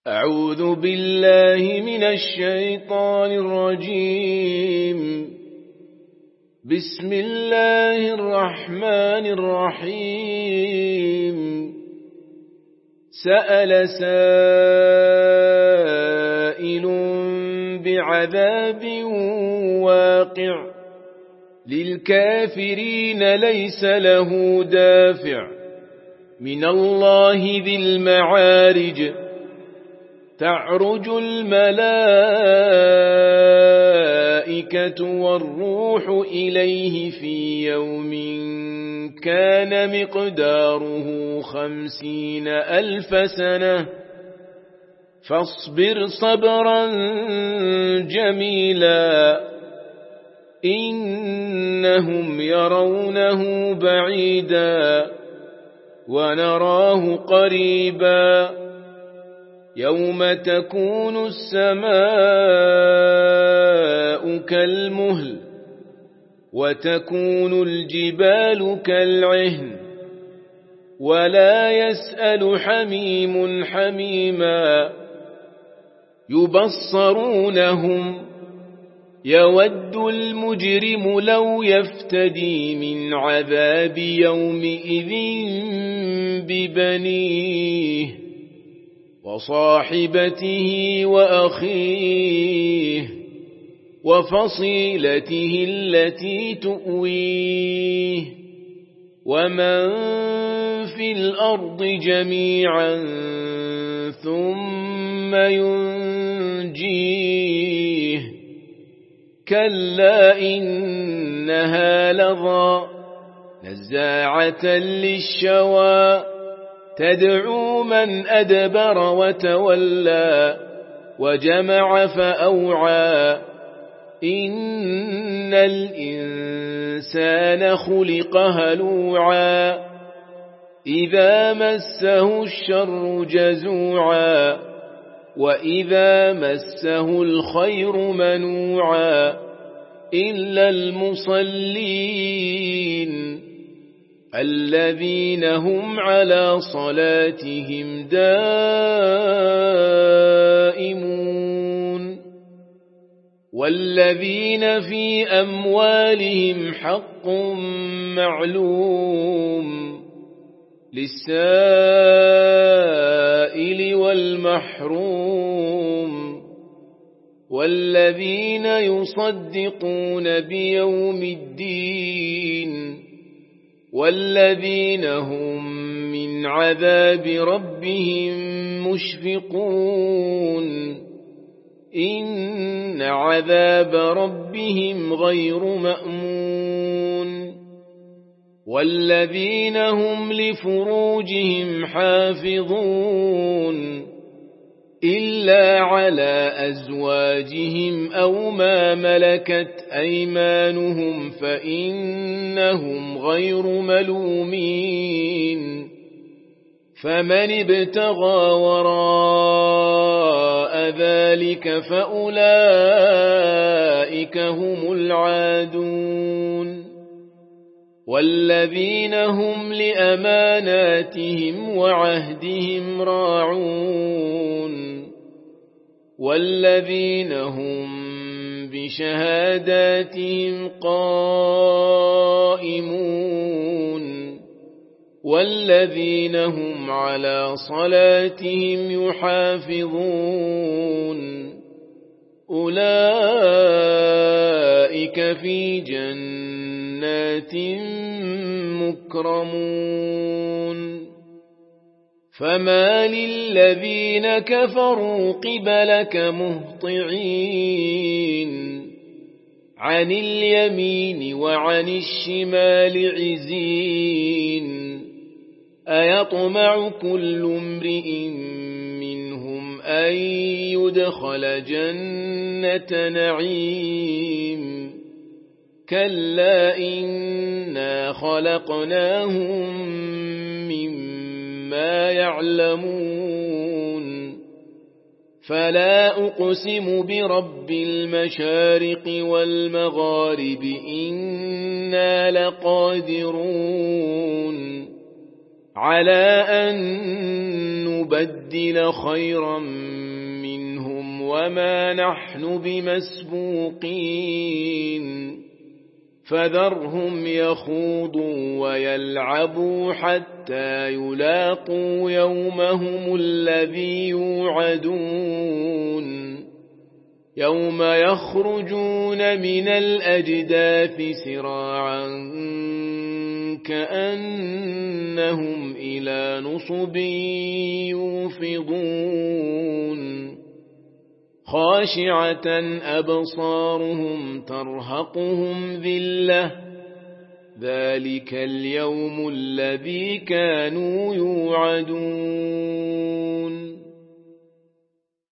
أعوذ بالله من الشيطان الرجيم. بسم الله الرحمن الرحيم. سأل سائل بعذاب واقع للكافرين ليس له دافع من الله ذي المعارج. تعرج الملائكة والروح إليه في يوم كان مقداره 50,000 سنة فاصبر صبرا جميلا إنهم يرونه بعيدا ونراه قريبا يوم تكون السماء كالمهل وتكون الجبال كالعهن ولا يسأل حميم حميما يبصرونهم يود المجرم لو يفتدي من عذاب يومئذ ببنيه وصاحبته وأخيه وفصيلته التي تؤويه ومن في الأرض جميعا ثم ينجيه كلا إنها لظى نزاعة للشوى تدعو من أدبر وتولى وجمع فأوعى إن الإنسان خلق هلوعا إذا مسه الشر جزوعا وإذا مسه الخير منوعا إلا المصلين الذين هم على صلاتهم دائمون والذين في أموالهم حق معلوم للسائل والمحروم والذين يصدقون بيوم الدين والذين هم من عذاب ربهم مشفقون إن عذاب ربهم غير مأمون والذين هم لفروجهم حافظون إلا على أزواجهم أو ما ملكت أيمانهم فإنهم غير ملومين فمن ابتغى وراء ذلك فأولئك هم العادون والذين هم لأماناتهم وعهدهم راعون والذين هم بشهاداتهم قائمون والذين هم على صلاتهم يحافظون أولئك في جنات مكرمون فما للذين كفروا قبلك مهطعين عن اليمين وعن الشمال عزين أيطمع كل امرئ منهم أن يدخل جنة نعيم كلا إنا خلقناهم مما يعلمون فلا أقسم برب المشارق والمغارب إنا لقادرون على أن نبدل خيرا منهم وما نحن بمسبوقين فذرهم يخوضوا ويلعبوا حتى يلاقوا يومهم الذي يوعدون يوم يخرجون من الأجداث سراعا كأنهم إلى نصب يوفضون خاشعة أبصارهم ترهقهم ذلة ذلك اليوم الذي كانوا يوعدون